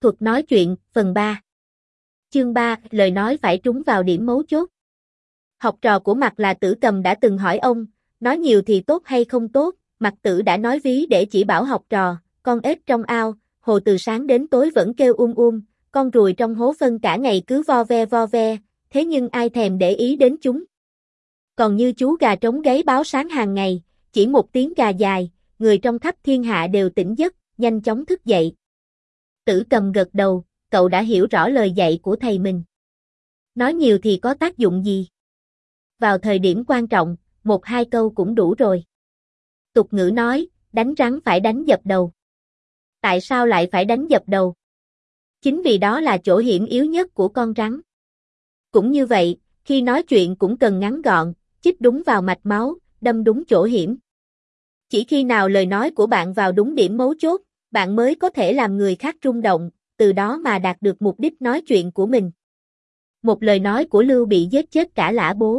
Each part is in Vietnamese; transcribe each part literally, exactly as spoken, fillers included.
Thuật nói chuyện, phần ba. Chương ba, lời nói phải trúng vào điểm mấu chốt. Học trò của Mạc là Tử Cầm đã từng hỏi ông, nói nhiều thì tốt hay không tốt, Mạc Tử đã nói ví để chỉ bảo học trò, con ếch trong ao, hồ từ sáng đến tối vẫn kêu um um, con ruồi trong hố phân cả ngày cứ vo ve vo ve, thế nhưng ai thèm để ý đến chúng. Còn như chú gà trống gáy báo sáng hàng ngày, chỉ một tiếng gà dài, người trong khắp thiên hạ đều tỉnh giấc, nhanh chóng thức dậy. Tử Cầm gật đầu, cậu đã hiểu rõ lời dạy của thầy mình. Nói nhiều thì có tác dụng gì? Vào thời điểm quan trọng, một hai câu cũng đủ rồi. Tục ngữ nói, đánh rắn phải đánh dập đầu. Tại sao lại phải đánh dập đầu? Chính vì đó là chỗ hiểm yếu nhất của con rắn. Cũng như vậy, khi nói chuyện cũng cần ngắn gọn, chích đúng vào mạch máu, đâm đúng chỗ hiểm. Chỉ khi nào lời nói của bạn vào đúng điểm mấu chốt, bạn mới có thể làm người khác rung động, từ đó mà đạt được mục đích nói chuyện của mình. Một lời nói của Lưu Bị giết chết cả Lã Bố.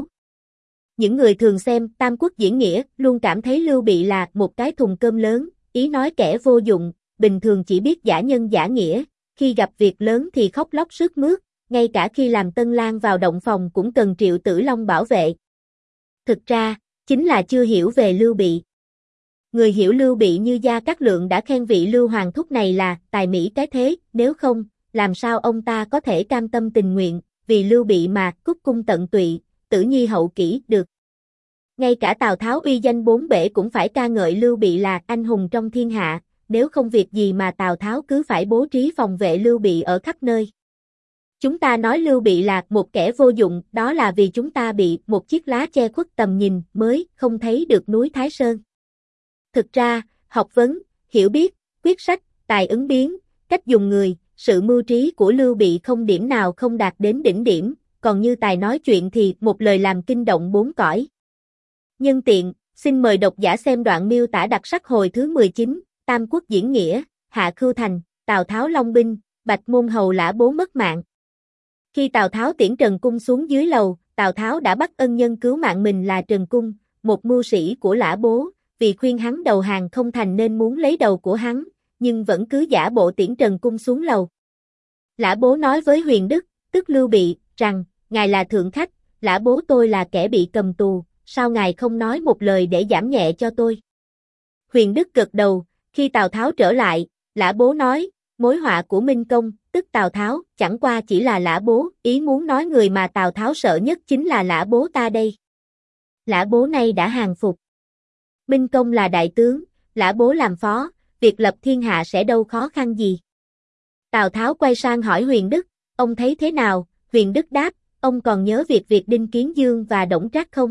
Những người thường xem Tam Quốc diễn nghĩa luôn cảm thấy Lưu Bị là một cái thùng cơm lớn, ý nói kẻ vô dụng, bình thường chỉ biết giả nhân giả nghĩa, khi gặp việc lớn thì khóc lóc sướt mướt, ngay cả khi làm tân lang vào động phòng cũng cần Triệu Tử Long bảo vệ. Thực ra, chính là chưa hiểu về Lưu Bị. Người hiểu Lưu Bị như Gia Cát Lượng đã khen vị Lưu Hoàng thúc này là tài mỹ cái thế, nếu không, làm sao ông ta có thể cam tâm tình nguyện, vì Lưu Bị mà cúc cung tận tụy, tử nhi hậu kỷ được. Ngay cả Tào Tháo uy danh bốn bể cũng phải ca ngợi Lưu Bị là anh hùng trong thiên hạ, nếu không việc gì mà Tào Tháo cứ phải bố trí phòng vệ Lưu Bị ở khắp nơi. Chúng ta nói Lưu Bị là một kẻ vô dụng, đó là vì chúng ta bị một chiếc lá che khuất tầm nhìn mới không thấy được núi Thái Sơn. Thực ra, học vấn, hiểu biết, quyết sách, tài ứng biến, cách dùng người, sự mưu trí của Lưu Bị không điểm nào không đạt đến đỉnh điểm, còn như tài nói chuyện thì một lời làm kinh động bốn cõi. Nhân tiện, xin mời độc giả xem đoạn miêu tả đặc sắc hồi thứ mười chín, Tam Quốc diễn nghĩa, Hạ Khưu Thành, Tào Tháo long binh, Bạch Môn Hầu Lã Bố mất mạng. Khi Tào Tháo tiễn Trần Cung xuống dưới lầu, Tào Tháo đã bắt ân nhân cứu mạng mình là Trần Cung, một mưu sĩ của Lã Bố, vì khuyên hắn đầu hàng không thành nên muốn lấy đầu của hắn, nhưng vẫn cứ giả bộ tiễn Trần Cung xuống lầu. Lã Bố nói với Huyền Đức, tức Lưu Bị, rằng, ngài là thượng khách, Lã Bố tôi là kẻ bị cầm tù, sao ngài không nói một lời để giảm nhẹ cho tôi? Huyền Đức gật đầu, khi Tào Tháo trở lại, Lã Bố nói, mối họa của Minh Công, tức Tào Tháo, chẳng qua chỉ là Lã Bố, ý muốn nói người mà Tào Tháo sợ nhất chính là Lã Bố ta đây. Lã Bố nay đã hàng phục. Minh Công là đại tướng, Lã Bố làm phó, việc lập thiên hạ sẽ đâu khó khăn gì. Tào Tháo quay sang hỏi Huyền Đức, ông thấy thế nào? Huyền Đức đáp, ông còn nhớ việc việc Đinh Kiến Dương và Đổng Trác không?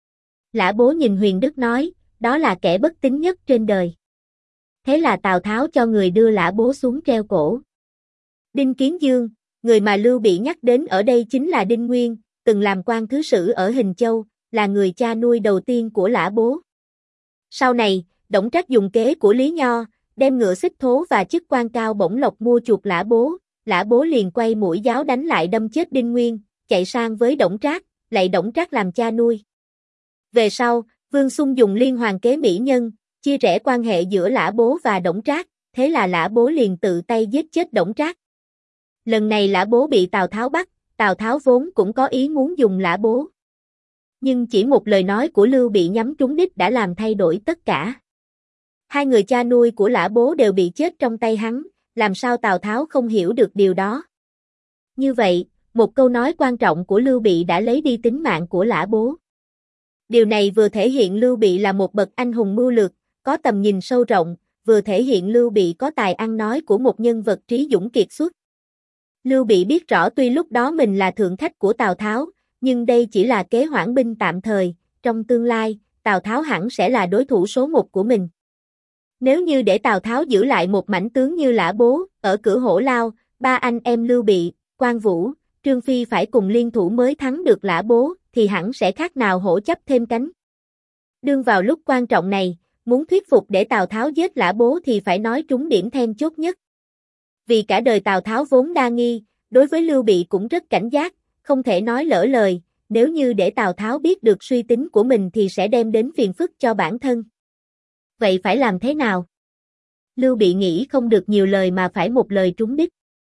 Lã Bố nhìn Huyền Đức nói, đó là kẻ bất tín nhất trên đời. Thế là Tào Tháo cho người đưa Lã Bố xuống treo cổ. Đinh Kiến Dương, người mà Lưu Bị nhắc đến ở đây chính là Đinh Nguyên, từng làm quan thứ sử ở Hình Châu, là người cha nuôi đầu tiên của Lã Bố. Sau này, Đổng Trác dùng kế của Lý Nho, đem ngựa xích thố và chức quan cao bổng lộc mua chuộc Lã Bố, Lã Bố liền quay mũi giáo đánh lại đâm chết Đinh Nguyên, chạy sang với Đổng Trác, lạy Đổng Trác làm cha nuôi. Về sau, Vương Xung dùng liên hoàn kế mỹ nhân, chia rẽ quan hệ giữa Lã Bố và Đổng Trác, thế là Lã Bố liền tự tay giết chết Đổng Trác. Lần này Lã Bố bị Tào Tháo bắt, Tào Tháo vốn cũng có ý muốn dùng Lã Bố. Nhưng chỉ một lời nói của Lưu Bị nhắm trúng đích đã làm thay đổi tất cả. Hai người cha nuôi của Lã Bố đều bị chết trong tay hắn, làm sao Tào Tháo không hiểu được điều đó. Như vậy, một câu nói quan trọng của Lưu Bị đã lấy đi tính mạng của Lã Bố. Điều này vừa thể hiện Lưu Bị là một bậc anh hùng mưu lược, có tầm nhìn sâu rộng, vừa thể hiện Lưu Bị có tài ăn nói của một nhân vật trí dũng kiệt xuất. Lưu Bị biết rõ tuy lúc đó mình là thượng khách của Tào Tháo, nhưng đây chỉ là kế hoãn binh tạm thời, trong tương lai, Tào Tháo hẳn sẽ là đối thủ số một của mình. Nếu như để Tào Tháo giữ lại một mãnh tướng như Lã Bố, ở cửa Hổ Lao, ba anh em Lưu Bị, Quan Vũ, Trương Phi phải cùng liên thủ mới thắng được Lã Bố, thì hẳn sẽ khác nào hổ chấp thêm cánh. Đương vào lúc quan trọng này, muốn thuyết phục để Tào Tháo giết Lã Bố thì phải nói trúng điểm then chốt nhất. Vì cả đời Tào Tháo vốn đa nghi, đối với Lưu Bị cũng rất cảnh giác, không thể nói lỡ lời, nếu như để Tào Tháo biết được suy tính của mình thì sẽ đem đến phiền phức cho bản thân. Vậy phải làm thế nào? Lưu Bị nghĩ không được nhiều lời mà phải một lời trúng đích.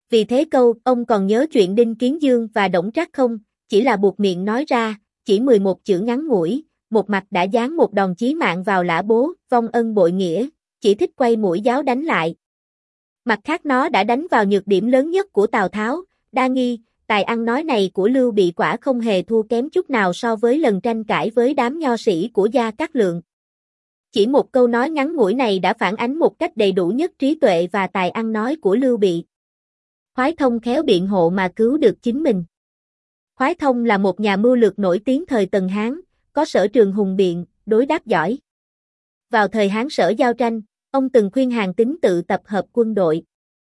Vì thế câu, ông còn nhớ chuyện Đinh Kiến Dương và Đổng Trác không, chỉ là buột miệng nói ra, chỉ mười một chữ ngắn ngủi, một mặt đã giáng một đòn chí mạng vào lã bố, vong ân bội nghĩa, chỉ thích quay mũi giáo đánh lại. Mặt khác nó đã đánh vào nhược điểm lớn nhất của Tào Tháo, đa nghi, tài ăn nói này của Lưu Bị quả không hề thua kém chút nào so với lần tranh cãi với đám nho sĩ của Gia Cát Lượng. Chỉ một câu nói ngắn ngủi này đã phản ánh một cách đầy đủ nhất trí tuệ và tài ăn nói của Lưu Bị. Khoái Thông khéo biện hộ mà cứu được chính mình. Khoái Thông là một nhà mưu lược nổi tiếng thời Tần Hán, có sở trường hùng biện, đối đáp giỏi. Vào thời Hán Sở giao tranh, ông từng khuyên Hàn Tín tự tập hợp quân đội.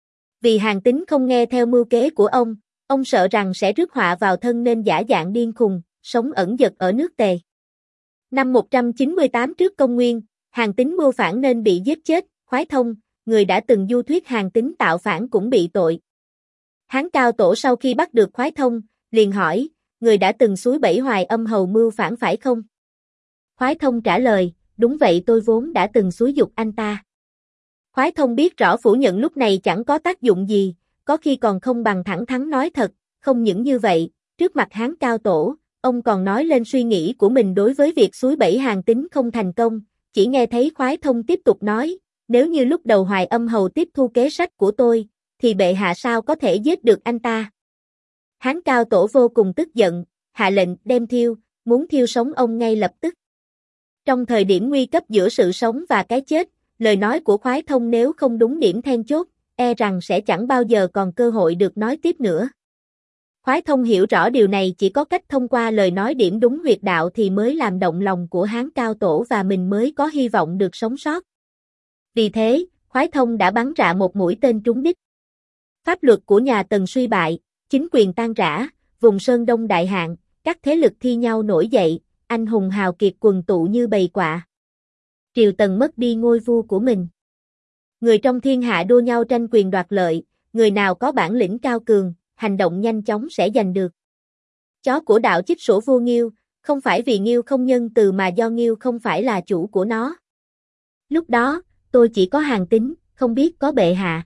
Vì Hàn Tín không nghe theo mưu kế của ông, ông sợ rằng sẽ rước họa vào thân nên giả dạng điên khùng, sống ẩn dật ở nước Tề. Năm một trăm chín mươi tám trước công nguyên, Hàn Tín mưu phản nên bị giết chết, Khoái Thông, người đã từng du thuyết Hàn Tín tạo phản cũng bị tội. Hán Cao Tổ sau khi bắt được Khoái Thông, liền hỏi, người đã từng xúi bẫy Hoài Âm hầu mưu phản phải không? Khoái Thông trả lời, đúng vậy tôi vốn đã từng xúi giục anh ta. Khoái Thông biết rõ phủ nhận lúc này chẳng có tác dụng gì, có khi còn không bằng thẳng thắn nói thật, không những như vậy, trước mặt Hán Cao Tổ, ông còn nói lên suy nghĩ của mình đối với việc xúi bẫy Hàn Tín không thành công, chỉ nghe thấy Khoái Thông tiếp tục nói, nếu như lúc đầu Hoài Âm hầu tiếp thu kế sách của tôi, thì bệ hạ sao có thể giết được anh ta? Hán Cao Tổ vô cùng tức giận, hạ lệnh đem thiêu, muốn thiêu sống ông ngay lập tức. Trong thời điểm nguy cấp giữa sự sống và cái chết, lời nói của Khoái Thông nếu không đúng điểm then chốt, e rằng sẽ chẳng bao giờ còn cơ hội được nói tiếp nữa. Khoái Thông hiểu rõ điều này chỉ có cách thông qua lời nói điểm đúng huyệt đạo thì mới làm động lòng của Hán Cao Tổ và mình mới có hy vọng được sống sót. Vì thế, Khoái Thông đã bắn rạ một mũi tên trúng đích. Pháp luật của nhà Tần suy bại, chính quyền tan rã, vùng Sơn Đông đại hạn, các thế lực thi nhau nổi dậy, anh hùng hào kiệt quần tụ như bầy quạ. Triều Tần mất đi ngôi vua của mình. Người trong thiên hạ đua nhau tranh quyền đoạt lợi, người nào có bản lĩnh cao cường, hành động nhanh chóng sẽ giành được. Chó của đạo chích sủa vua Nghiêu, không phải vì Nghiêu không nhân từ mà do Nghiêu không phải là chủ của nó. Lúc đó, tôi chỉ có Hàn Tín, không biết có bệ hạ.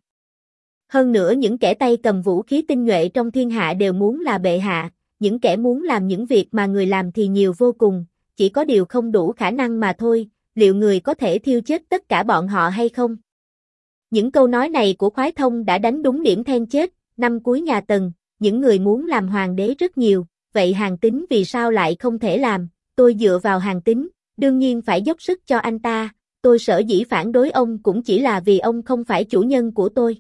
Hơn nữa những kẻ tay cầm vũ khí tinh nhuệ trong thiên hạ đều muốn là bệ hạ, những kẻ muốn làm những việc mà người làm thì nhiều vô cùng, chỉ có điều không đủ khả năng mà thôi, liệu người có thể thiêu chết tất cả bọn họ hay không? Những câu nói này của Khoái Thông đã đánh đúng điểm then chết, năm cuối nhà Tần, những người muốn làm hoàng đế rất nhiều, vậy Hàn Tín vì sao lại không thể làm? Tôi dựa vào Hàn Tín, đương nhiên phải dốc sức cho anh ta, tôi sở dĩ phản đối ông cũng chỉ là vì ông không phải chủ nhân của tôi.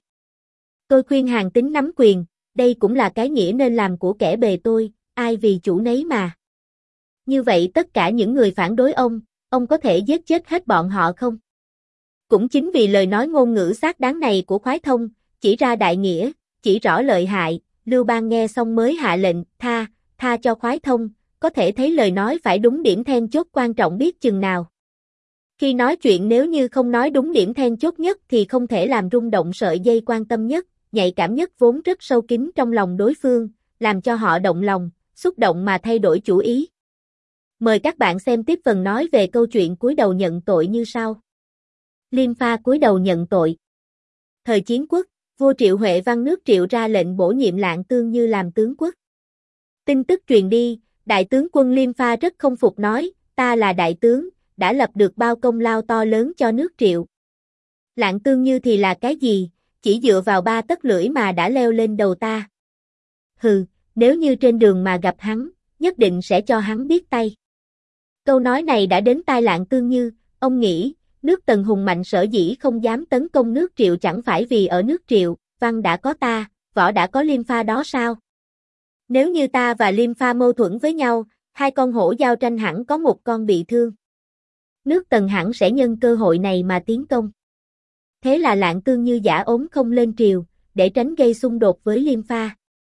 Tôi khuyên Hàn Tín nắm quyền, đây cũng là cái nghĩa nên làm của kẻ bề tôi, ai vì chủ nấy mà. Như vậy tất cả những người phản đối ông, ông có thể giết chết hết bọn họ không? Cũng chính vì lời nói ngôn ngữ xác đáng này của Khoái Thông, chỉ ra đại nghĩa, chỉ rõ lợi hại, Lưu Bang nghe xong mới hạ lệnh, tha, tha cho Khoái Thông, có thể thấy lời nói phải đúng điểm then chốt quan trọng biết chừng nào. Khi nói chuyện nếu như không nói đúng điểm then chốt nhất thì không thể làm rung động sợi dây quan tâm nhất, nhạy cảm nhất vốn rất sâu kín trong lòng đối phương, làm cho họ động lòng, xúc động mà thay đổi chủ ý. Mời các bạn xem tiếp phần nói về câu chuyện cúi đầu nhận tội như sau. Liêm Pha cúi đầu nhận tội. Thời Chiến Quốc, vua Triệu Huệ Văn nước Triệu ra lệnh bổ nhiệm Lạng Tương Như làm tướng quốc. Tin tức truyền đi, đại tướng quân Liêm Pha rất không phục nói, ta là đại tướng, đã lập được bao công lao to lớn cho nước Triệu. Lạng Tương Như thì là cái gì, chỉ dựa vào ba tấc lưỡi mà đã leo lên đầu ta. Hừ, nếu như trên đường mà gặp hắn, nhất định sẽ cho hắn biết tay. Câu nói này đã đến tai Lạng Tương Như, ông nghĩ, nước Tần hùng mạnh sở dĩ không dám tấn công nước Triệu chẳng phải vì ở nước Triệu, văn đã có ta, võ đã có Liêm Pha đó sao? Nếu như ta và Liêm Pha mâu thuẫn với nhau, hai con hổ giao tranh hẳn có một con bị thương. Nước Tần hẳn sẽ nhân cơ hội này mà tiến công. Thế là Lạng Tương Như giả ốm không lên triều, để tránh gây xung đột với Liêm Pha.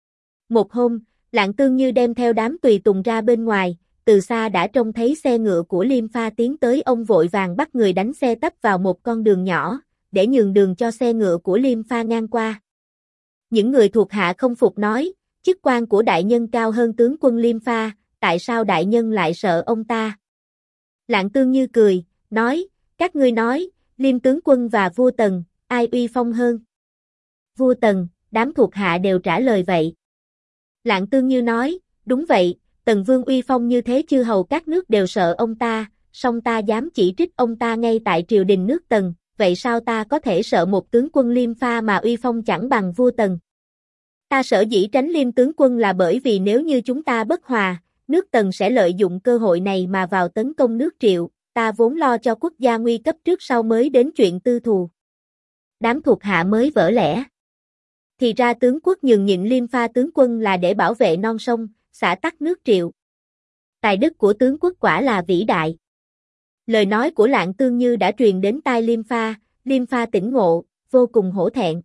Một hôm, Lạng Tương Như đem theo đám tùy tùng ra bên ngoài, từ xa đã trông thấy xe ngựa của Liêm Pha tiến tới, ông vội vàng bắt người đánh xe tấp vào một con đường nhỏ, để nhường đường cho xe ngựa của Liêm Pha ngang qua. Những người thuộc hạ không phục nói, chức quan của đại nhân cao hơn tướng quân Liêm Pha, tại sao đại nhân lại sợ ông ta? Lạng Tương Như cười, nói, các ngươi nói, Liêm tướng quân và vua Tần, ai uy phong hơn? Vua Tần, đám thuộc hạ đều trả lời vậy. Lạng Tương Như nói, đúng vậy, Tần Vương uy phong như thế chư hầu các nước đều sợ ông ta, song ta dám chỉ trích ông ta ngay tại triều đình nước Tần, vậy sao ta có thể sợ một tướng quân Liêm Pha mà uy phong chẳng bằng vua Tần? Ta sở dĩ tránh Liêm tướng quân là bởi vì nếu như chúng ta bất hòa, nước Tần sẽ lợi dụng cơ hội này mà vào tấn công nước Triệu, ta vốn lo cho quốc gia nguy cấp trước sau mới đến chuyện tư thù. Đám thuộc hạ mới vỡ lẽ. Thì ra tướng quốc nhường nhịn Liêm Pha tướng quân là để bảo vệ non sông, xả tắc nước Triệu. Tài đức của tướng quốc quả là vĩ đại. Lời nói của Lạng Tương Như đã truyền đến tai Liêm Pha, Liêm Pha tỉnh ngộ, vô cùng hổ thẹn.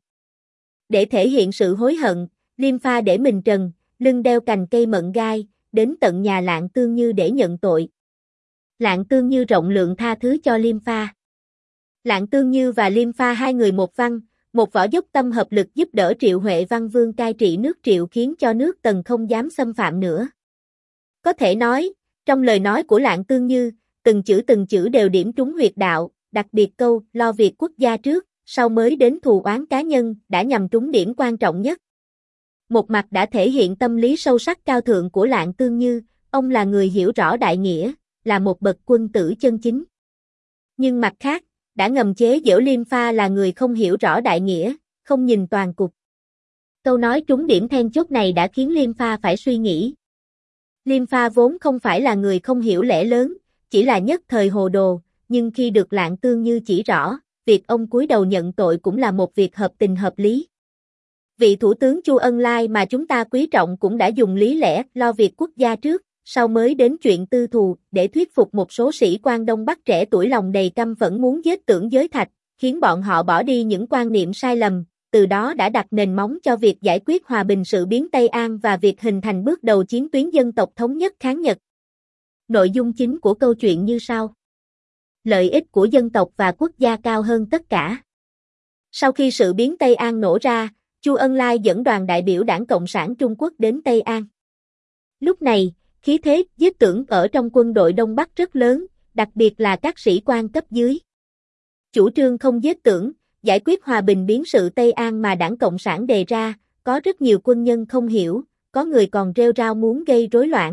Để thể hiện sự hối hận, Liêm Pha để mình trần, lưng đeo cành cây mận gai, đến tận nhà Lạng Tương Như để nhận tội. Lạng Tương Như rộng lượng tha thứ cho Liêm Pha. Lạng Tương Như và Liêm Pha hai người một văn, một võ dốc tâm hợp lực giúp đỡ Triệu Huệ Văn Vương cai trị nước Triệu khiến cho nước Tần không dám xâm phạm nữa. Có thể nói, trong lời nói của Lạng Tương Như, từng chữ từng chữ đều điểm trúng huyệt đạo, đặc biệt câu lo việc quốc gia trước, sau mới đến thù oán cá nhân đã nhằm trúng điểm quan trọng nhất. Một mặt đã thể hiện tâm lý sâu sắc cao thượng của Lạng Tương Như, ông là người hiểu rõ đại nghĩa, là một bậc quân tử chân chính. Nhưng mặt khác, đã ngầm chế giễu Liêm Pha là người không hiểu rõ đại nghĩa, không nhìn toàn cục. Câu nói trúng điểm then chốt này đã khiến Liêm Pha phải suy nghĩ. Liêm Pha vốn không phải là người không hiểu lẽ lớn, chỉ là nhất thời hồ đồ, nhưng khi được Lạng Tương Như chỉ rõ, việc ông cúi đầu nhận tội cũng là một việc hợp tình hợp lý. Vị thủ tướng Chu Ân Lai mà chúng ta quý trọng cũng đã dùng lý lẽ lo việc quốc gia trước, sau mới đến chuyện tư thù, để thuyết phục một số sĩ quan Đông Bắc trẻ tuổi lòng đầy căm phẫn muốn giết Tưởng Giới Thạch, khiến bọn họ bỏ đi những quan niệm sai lầm, từ đó đã đặt nền móng cho việc giải quyết hòa bình sự biến Tây An và việc hình thành bước đầu chiến tuyến dân tộc thống nhất kháng Nhật. Nội dung chính của câu chuyện như sau. Lợi ích của dân tộc và quốc gia cao hơn tất cả. Sau khi sự biến Tây An nổ ra, Chu Ân Lai dẫn đoàn đại biểu Đảng Cộng sản Trung Quốc đến Tây An. Lúc này, khí thế giết Tưởng ở trong quân đội Đông Bắc rất lớn, đặc biệt là các sĩ quan cấp dưới. Chủ trương không giết Tưởng, giải quyết hòa bình biến sự Tây An mà Đảng Cộng sản đề ra, có rất nhiều quân nhân không hiểu, có người còn rêu rao muốn gây rối loạn.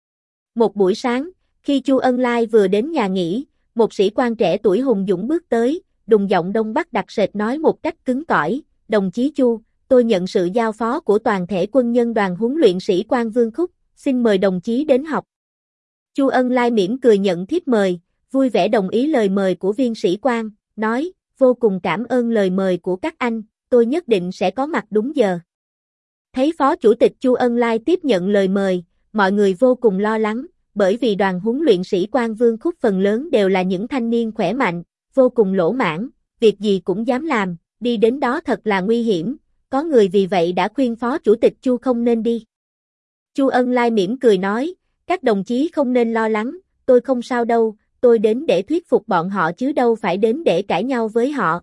Một buổi sáng, khi Chu Ân Lai vừa đến nhà nghỉ, một sĩ quan trẻ tuổi hùng dũng bước tới, đùng giọng Đông Bắc đặc sệt nói một cách cứng cỏi, đồng chí Chu, tôi nhận sự giao phó của toàn thể quân nhân đoàn huấn luyện sĩ quan Vương Khúc, xin mời đồng chí đến học. Chu Ân Lai mỉm cười nhận thiếp mời, vui vẻ đồng ý lời mời của viên sĩ quan, nói, vô cùng cảm ơn lời mời của các anh, tôi nhất định sẽ có mặt đúng giờ. Thấy Phó Chủ tịch Chu Ân Lai tiếp nhận lời mời, mọi người vô cùng lo lắng, bởi vì đoàn huấn luyện sĩ quan Vương Khúc phần lớn đều là những thanh niên khỏe mạnh, vô cùng lỗ mãn, việc gì cũng dám làm, đi đến đó thật là nguy hiểm, có người vì vậy đã khuyên Phó Chủ tịch Chu không nên đi. Chu Ân Lai mỉm cười nói, các đồng chí không nên lo lắng, tôi không sao đâu, tôi đến để thuyết phục bọn họ chứ đâu phải đến để cãi nhau với họ.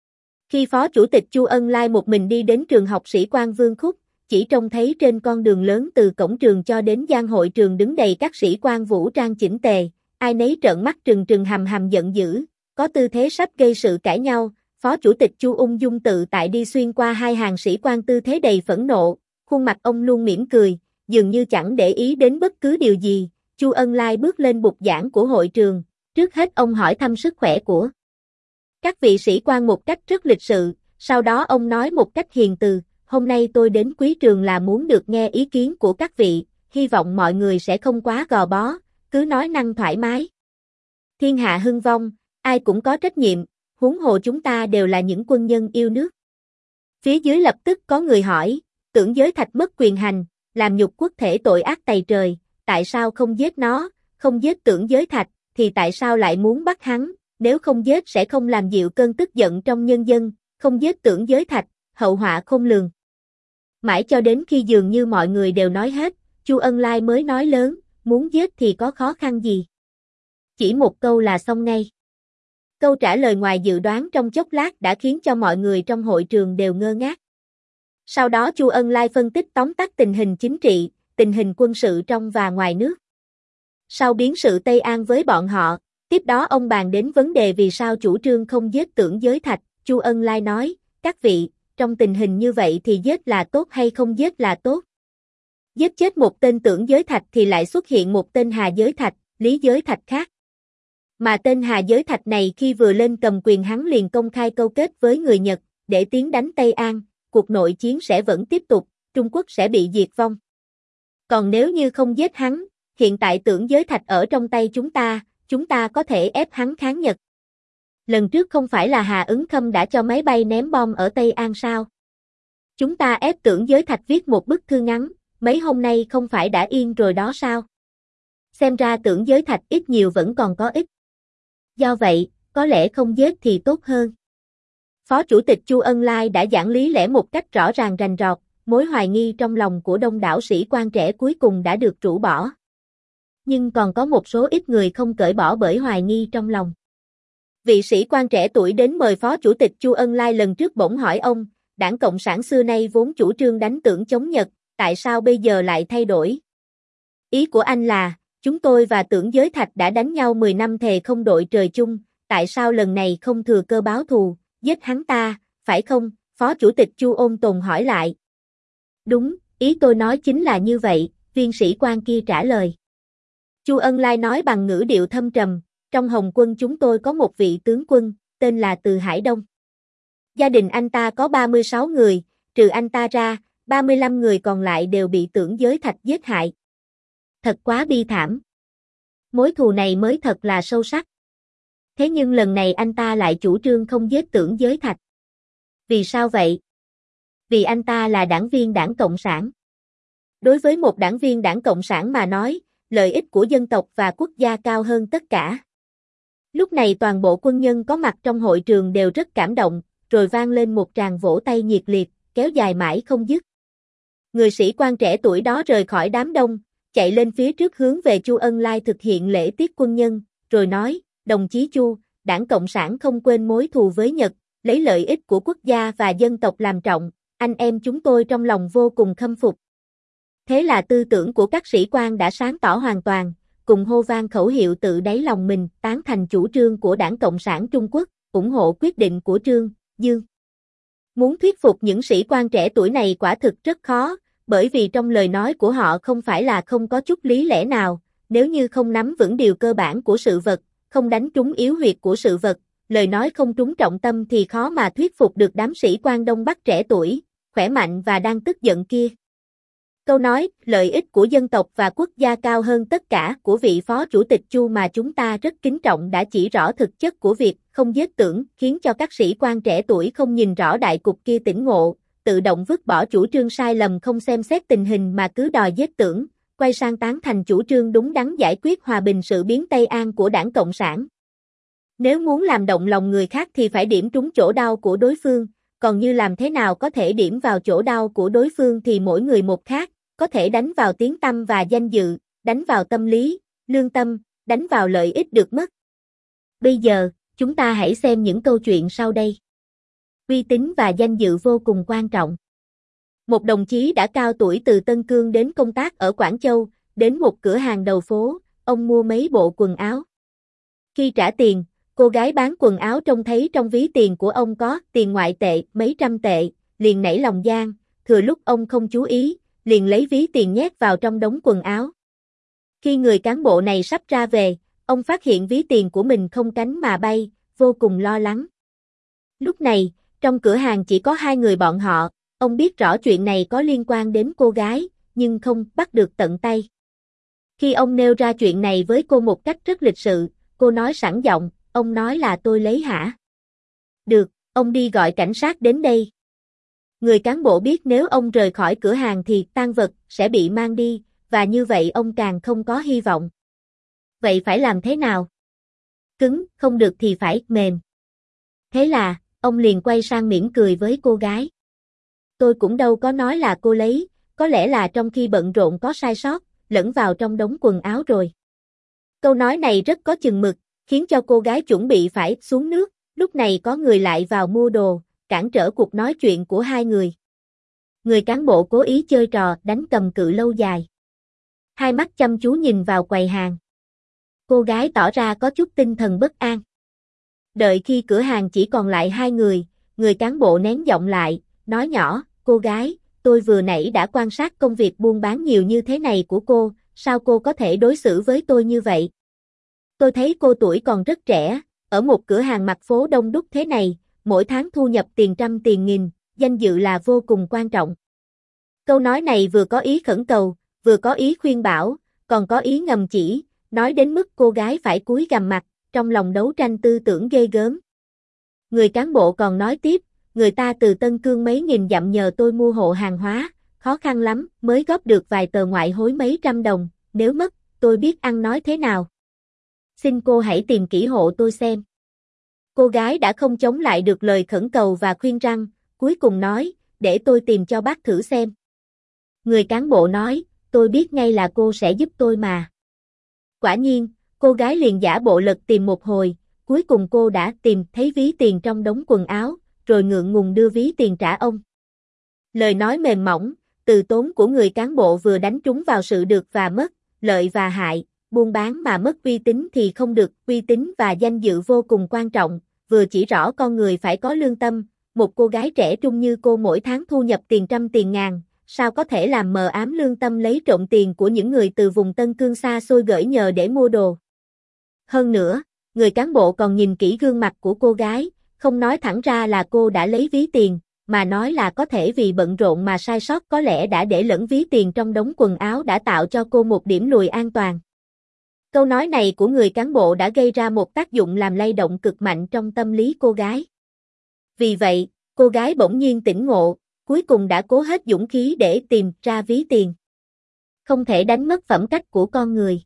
Khi Phó Chủ tịch Chu Ân Lai một mình đi đến trường học sĩ quan Vương Khúc, chỉ trông thấy trên con đường lớn từ cổng trường cho đến gian hội trường đứng đầy các sĩ quan vũ trang chỉnh tề, ai nấy trợn mắt trừng trừng hầm hầm giận dữ, có tư thế sắp gây sự cãi nhau. Phó Chủ tịch Chu ung dung tự tại đi xuyên qua hai hàng sĩ quan tư thế đầy phẫn nộ, khuôn mặt ông luôn mỉm cười, dường như chẳng để ý đến bất cứ điều gì. Chu Ân Lai bước lên bục giảng của hội trường, trước hết ông hỏi thăm sức khỏe của các vị sĩ quan một cách rất lịch sự, sau đó ông nói một cách hiền từ, hôm nay tôi đến quý trường là muốn được nghe ý kiến của các vị, hy vọng mọi người sẽ không quá gò bó, cứ nói năng thoải mái. Thiên hạ hưng vong, ai cũng có trách nhiệm, huống hồ chúng ta đều là những quân nhân yêu nước. Phía dưới lập tức có người hỏi, Tưởng Giới Thạch mất quyền hành, làm nhục quốc thể tội ác tày trời, tại sao không giết nó, không giết Tưởng Giới Thạch, thì tại sao lại muốn bắt hắn, nếu không giết sẽ không làm dịu cơn tức giận trong nhân dân, không giết Tưởng Giới Thạch, hậu họa khôn lường. Mãi cho đến khi dường như mọi người đều nói hết, Chu Ân Lai mới nói lớn, muốn giết thì có khó khăn gì. Chỉ một câu là xong ngay. Câu trả lời ngoài dự đoán trong chốc lát đã khiến cho mọi người trong hội trường đều ngơ ngác. Sau đó Chu Ân Lai phân tích tóm tắt tình hình chính trị, tình hình quân sự trong và ngoài nước. Sau biến sự Tây An với bọn họ, tiếp đó ông bàn đến vấn đề vì sao chủ trương không giết Tưởng Giới Thạch, Chu Ân Lai nói, các vị, trong tình hình như vậy thì giết là tốt hay không giết là tốt? Giết chết một tên Tưởng Giới Thạch thì lại xuất hiện một tên Hà Giới Thạch, Lý Giới Thạch khác. Mà tên Hà Giới Thạch này khi vừa lên cầm quyền hắn liền công khai câu kết với người Nhật, để tiến đánh Tây An, cuộc nội chiến sẽ vẫn tiếp tục, Trung Quốc sẽ bị diệt vong. Còn nếu như không giết hắn, hiện tại Tưởng Giới Thạch ở trong tay chúng ta, chúng ta có thể ép hắn kháng Nhật. Lần trước không phải là Hà Ứng Khâm đã cho máy bay ném bom ở Tây An sao? Chúng ta ép Tưởng Giới Thạch viết một bức thư ngắn, mấy hôm nay không phải đã yên rồi đó sao? Xem ra Tưởng Giới Thạch ít nhiều vẫn còn có ích. Do vậy, có lẽ không giết thì tốt hơn. Phó Chủ tịch Chu Ân Lai đã giảng lý lẽ một cách rõ ràng rành rọt, mối hoài nghi trong lòng của đông đảo sĩ quan trẻ cuối cùng đã được rũ bỏ. Nhưng còn có một số ít người không cởi bỏ bởi hoài nghi trong lòng. Vị sĩ quan trẻ tuổi đến mời Phó Chủ tịch Chu Ân Lai lần trước bỗng hỏi ông, Đảng Cộng sản xưa nay vốn chủ trương đánh Tưởng chống Nhật, tại sao bây giờ lại thay đổi? Ý của anh là, chúng tôi và Tưởng Giới Thạch đã đánh nhau mười năm thề không đội trời chung, tại sao lần này không thừa cơ báo thù, giết hắn ta, phải không? Phó Chủ tịch Chu Ôn Tồn hỏi lại. Đúng, ý tôi nói chính là như vậy, viên sĩ quan kia trả lời. Chu Ân Lai nói bằng ngữ điệu thâm trầm, trong Hồng quân chúng tôi có một vị tướng quân, tên là Từ Hải Đông. Gia đình anh ta có ba mươi sáu người, trừ anh ta ra, ba mươi lăm người còn lại đều bị Tưởng Giới Thạch giết hại. Thật quá bi thảm. Mối thù này mới thật là sâu sắc. Thế nhưng lần này anh ta lại chủ trương không giết Tưởng Giới Thạch. Vì sao vậy? Vì anh ta là đảng viên Đảng Cộng sản. Đối với một đảng viên Đảng Cộng sản mà nói, lợi ích của dân tộc và quốc gia cao hơn tất cả. Lúc này toàn bộ quân nhân có mặt trong hội trường đều rất cảm động, rồi vang lên một tràng vỗ tay nhiệt liệt, kéo dài mãi không dứt. Người sĩ quan trẻ tuổi đó rời khỏi đám đông, chạy lên phía trước hướng về Chu Ân Lai thực hiện lễ tiết quân nhân, rồi nói, đồng chí Chu, Đảng Cộng sản không quên mối thù với Nhật, lấy lợi ích của quốc gia và dân tộc làm trọng, anh em chúng tôi trong lòng vô cùng khâm phục. Thế là tư tưởng của các sĩ quan đã sáng tỏ hoàn toàn, cùng hô vang khẩu hiệu tự đáy lòng mình, tán thành chủ trương của Đảng Cộng sản Trung Quốc, ủng hộ quyết định của Trương Dương. Muốn thuyết phục những sĩ quan trẻ tuổi này quả thực rất khó, bởi vì trong lời nói của họ không phải là không có chút lý lẽ nào, nếu như không nắm vững điều cơ bản của sự vật, không đánh trúng yếu huyệt của sự vật, lời nói không trúng trọng tâm thì khó mà thuyết phục được đám sĩ quan Đông Bắc trẻ tuổi, khỏe mạnh và đang tức giận kia. Câu nói, lợi ích của dân tộc và quốc gia cao hơn tất cả của vị Phó Chủ tịch Chu mà chúng ta rất kính trọng đã chỉ rõ thực chất của việc không giết Tưởng, khiến cho các sĩ quan trẻ tuổi không nhìn rõ đại cục kia tỉnh ngộ, tự động vứt bỏ chủ trương sai lầm không xem xét tình hình mà cứ đòi giết Tưởng, quay sang tán thành chủ trương đúng đắn giải quyết hòa bình sự biến Tây An của Đảng Cộng sản. Nếu muốn làm động lòng người khác thì phải điểm trúng chỗ đau của đối phương, còn như làm thế nào có thể điểm vào chỗ đau của đối phương thì mỗi người một khác, có thể đánh vào tiếng tăm và danh dự, đánh vào tâm lý, lương tâm, đánh vào lợi ích được mất. Bây giờ, chúng ta hãy xem những câu chuyện sau đây. Uy tín và danh dự vô cùng quan trọng. Một đồng chí đã cao tuổi từ Tân Cương đến công tác ở Quảng Châu, đến một cửa hàng đầu phố, ông mua mấy bộ quần áo. Khi trả tiền, cô gái bán quần áo trông thấy trong ví tiền của ông có tiền ngoại tệ mấy trăm tệ, liền nảy lòng gian, thừa lúc ông không chú ý, liền lấy ví tiền nhét vào trong đống quần áo. Khi người cán bộ này sắp ra về, ông phát hiện ví tiền của mình không cánh mà bay, vô cùng lo lắng. Lúc này, trong cửa hàng chỉ có hai người bọn họ, ông biết rõ chuyện này có liên quan đến cô gái, nhưng không bắt được tận tay. Khi ông nêu ra chuyện này với cô một cách rất lịch sự, cô nói sẵn giọng, ông nói là tôi lấy hả? Được, ông đi gọi cảnh sát đến đây. Người cán bộ biết nếu ông rời khỏi cửa hàng thì tang vật sẽ bị mang đi, và như vậy ông càng không có hy vọng. Vậy phải làm thế nào? Cứng, không được thì phải mềm. Thế là, ông liền quay sang mỉm cười với cô gái. Tôi cũng đâu có nói là cô lấy, có lẽ là trong khi bận rộn có sai sót, lẫn vào trong đống quần áo rồi. Câu nói này rất có chừng mực, khiến cho cô gái chuẩn bị phải xuống nước, lúc này có người lại vào mua đồ, cản trở cuộc nói chuyện của hai người. Người cán bộ cố ý chơi trò đánh cầm cự lâu dài. Hai mắt chăm chú nhìn vào quầy hàng. Cô gái tỏ ra có chút tinh thần bất an. Đợi khi cửa hàng chỉ còn lại hai người, người cán bộ nén giọng lại, nói nhỏ, cô gái, tôi vừa nãy đã quan sát công việc buôn bán nhiều như thế này của cô, sao cô có thể đối xử với tôi như vậy? Tôi thấy cô tuổi còn rất trẻ, ở một cửa hàng mặt phố đông đúc thế này, mỗi tháng thu nhập tiền trăm tiền nghìn, danh dự là vô cùng quan trọng. Câu nói này vừa có ý khẩn cầu, vừa có ý khuyên bảo, còn có ý ngầm chỉ, nói đến mức cô gái phải cúi gằm mặt, trong lòng đấu tranh tư tưởng ghê gớm. Người cán bộ còn nói tiếp, người ta từ Tân Cương mấy nghìn dặm nhờ tôi mua hộ hàng hóa, khó khăn lắm mới góp được vài tờ ngoại hối mấy trăm đồng, nếu mất, tôi biết ăn nói thế nào. Xin cô hãy tìm kỹ hộ tôi xem. Cô gái đã không chống lại được lời khẩn cầu và khuyên răn, cuối cùng nói, để tôi tìm cho bác thử xem. Người cán bộ nói, tôi biết ngay là cô sẽ giúp tôi mà. Quả nhiên, cô gái liền giả bộ lật tìm một hồi, cuối cùng cô đã tìm thấy ví tiền trong đống quần áo, rồi ngượng ngùng đưa ví tiền trả ông. Lời nói mềm mỏng, từ tốn của người cán bộ vừa đánh trúng vào sự được và mất, lợi và hại, buôn bán mà mất uy tín thì không được, uy tín và danh dự vô cùng quan trọng, vừa chỉ rõ con người phải có lương tâm, một cô gái trẻ trung như cô mỗi tháng thu nhập tiền trăm tiền ngàn, sao có thể làm mờ ám lương tâm lấy trộm tiền của những người từ vùng Tân Cương xa xôi gửi nhờ để mua đồ. Hơn nữa, người cán bộ còn nhìn kỹ gương mặt của cô gái, không nói thẳng ra là cô đã lấy ví tiền, mà nói là có thể vì bận rộn mà sai sót có lẽ đã để lẫn ví tiền trong đống quần áo đã tạo cho cô một điểm lùi an toàn. Câu nói này của người cán bộ đã gây ra một tác dụng làm lay động cực mạnh trong tâm lý cô gái. Vì vậy, cô gái bỗng nhiên tỉnh ngộ, cuối cùng đã cố hết dũng khí để tìm ra ví tiền. Không thể đánh mất phẩm cách của con người.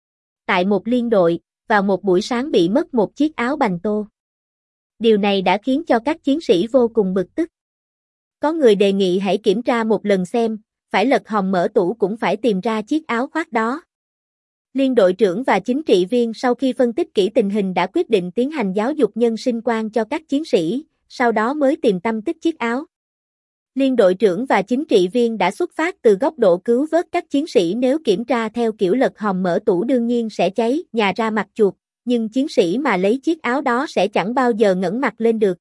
Tại một liên đội, vào một buổi sáng bị mất một chiếc áo bành tô. Điều này đã khiến cho các chiến sĩ vô cùng bực tức. Có người đề nghị hãy kiểm tra một lần xem, phải lật hòm mở tủ cũng phải tìm ra chiếc áo khoác đó. Liên đội trưởng và chính trị viên sau khi phân tích kỹ tình hình đã quyết định tiến hành giáo dục nhân sinh quan cho các chiến sĩ, sau đó mới tìm tăm tích chiếc áo. Liên đội trưởng và chính trị viên đã xuất phát từ góc độ cứu vớt các chiến sĩ, nếu kiểm tra theo kiểu lật hòm mở tủ đương nhiên sẽ cháy nhà ra mặt chuột, nhưng chiến sĩ mà lấy chiếc áo đó sẽ chẳng bao giờ ngẩng mặt lên được.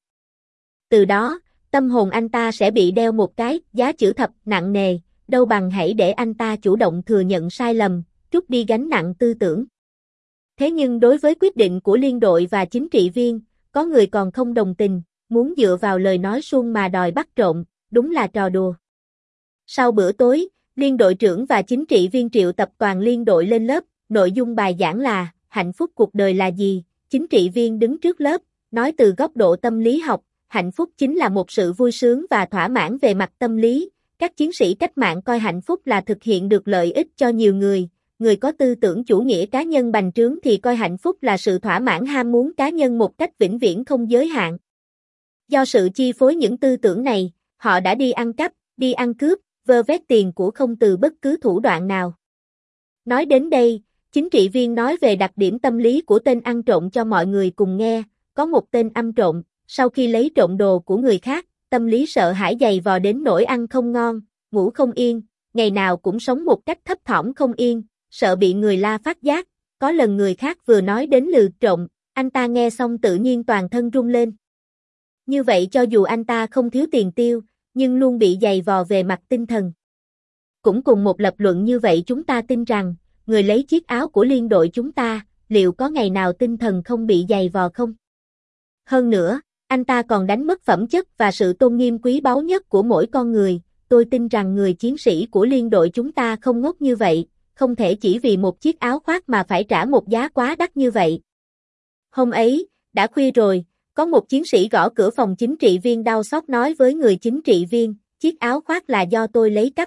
Từ đó, tâm hồn anh ta sẽ bị đeo một cái giá chữ thập nặng nề, đâu bằng hãy để anh ta chủ động thừa nhận sai lầm, trút đi gánh nặng tư tưởng. Thế nhưng đối với quyết định của liên đội và chính trị viên, có người còn không đồng tình, muốn dựa vào lời nói suông mà đòi bắt trộm, đúng là trò đùa. Sau bữa tối, liên đội trưởng và chính trị viên triệu tập toàn liên đội lên lớp, nội dung bài giảng là hạnh phúc cuộc đời là gì? Chính trị viên đứng trước lớp, nói từ góc độ tâm lý học, hạnh phúc chính là một sự vui sướng và thỏa mãn về mặt tâm lý. Các chiến sĩ cách mạng coi hạnh phúc là thực hiện được lợi ích cho nhiều người, người có tư tưởng chủ nghĩa cá nhân bành trướng thì coi hạnh phúc là sự thỏa mãn ham muốn cá nhân một cách vĩnh viễn không giới hạn. Do sự chi phối những tư tưởng này, họ đã đi ăn cắp, đi ăn cướp, vơ vét tiền của không từ bất cứ thủ đoạn nào. Nói đến đây, chính trị viên nói về đặc điểm tâm lý của tên ăn trộm cho mọi người cùng nghe. Có một tên ăn trộm, sau khi lấy trộm đồ của người khác, tâm lý sợ hãi dày vò đến nỗi ăn không ngon, ngủ không yên, ngày nào cũng sống một cách thấp thỏm không yên, sợ bị người la phát giác. Có lần người khác vừa nói đến lừa trộm, anh ta nghe xong tự nhiên toàn thân run lên. Như vậy cho dù anh ta không thiếu tiền tiêu, nhưng luôn bị dày vò về mặt tinh thần. Cũng cùng một lập luận như vậy chúng ta tin rằng, người lấy chiếc áo của liên đội chúng ta, liệu có ngày nào tinh thần không bị dày vò không? Hơn nữa, anh ta còn đánh mất phẩm chất và sự tôn nghiêm quý báu nhất của mỗi con người. Tôi tin rằng người chiến sĩ của liên đội chúng ta không ngốc như vậy, không thể chỉ vì một chiếc áo khoác mà phải trả một giá quá đắt như vậy. Hôm ấy, đã khuya rồi, có một chiến sĩ gõ cửa phòng chính trị viên đau xót nói với người chính trị viên, chiếc áo khoác là do tôi lấy cắp.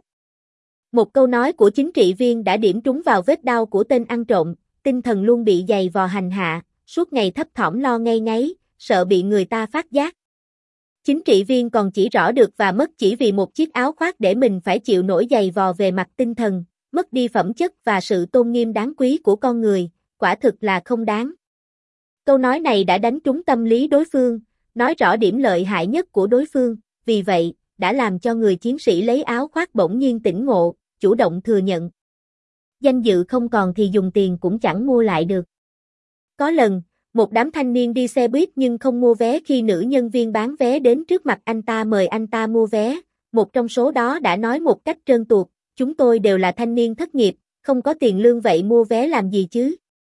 Một câu nói của chính trị viên đã điểm trúng vào vết đau của tên ăn trộm, tinh thần luôn bị dày vò hành hạ, suốt ngày thấp thỏm lo ngay ngáy, sợ bị người ta phát giác. Chính trị viên còn chỉ rõ được và mất chỉ vì một chiếc áo khoác để mình phải chịu nỗi dày vò về mặt tinh thần, mất đi phẩm chất và sự tôn nghiêm đáng quý của con người, quả thực là không đáng. Câu nói này đã đánh trúng tâm lý đối phương, nói rõ điểm lợi hại nhất của đối phương, vì vậy, đã làm cho người chiến sĩ lấy áo khoác bỗng nhiên tỉnh ngộ, chủ động thừa nhận. Danh dự không còn thì dùng tiền cũng chẳng mua lại được. Có lần, Một đám thanh niên đi xe buýt nhưng không mua vé khi nữ nhân viên bán vé đến trước mặt anh ta mời anh ta mua vé. Một trong số đó đã nói một cách trơn tuột, chúng tôi đều là thanh niên thất nghiệp, không có tiền lương vậy mua vé làm gì chứ?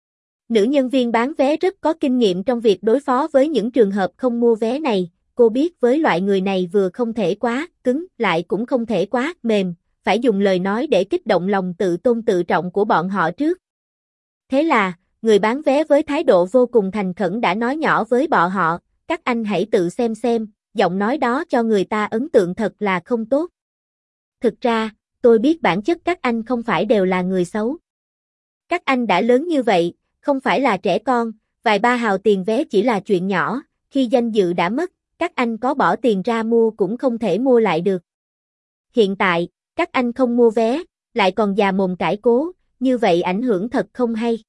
Nữ nhân viên bán vé rất có kinh nghiệm trong việc đối phó với những trường hợp không mua vé này, cô biết với loại người này vừa không thể quá cứng, lại cũng không thể quá mềm, phải dùng lời nói để kích động lòng tự tôn tự trọng của bọn họ trước. Thế là, người bán vé với thái độ vô cùng thành khẩn đã nói nhỏ với bọn họ, các anh hãy tự xem xem, giọng nói đó cho người ta ấn tượng thật là không tốt. Thực ra, tôi biết bản chất các anh không phải đều là người xấu. Các anh đã lớn như vậy, không phải là trẻ con, vài ba hào tiền vé chỉ là chuyện nhỏ, khi danh dự đã mất, các anh có bỏ tiền ra mua cũng không thể mua lại được. Hiện tại, các anh không mua vé, lại còn già mồm cãi cố, như vậy ảnh hưởng thật không hay.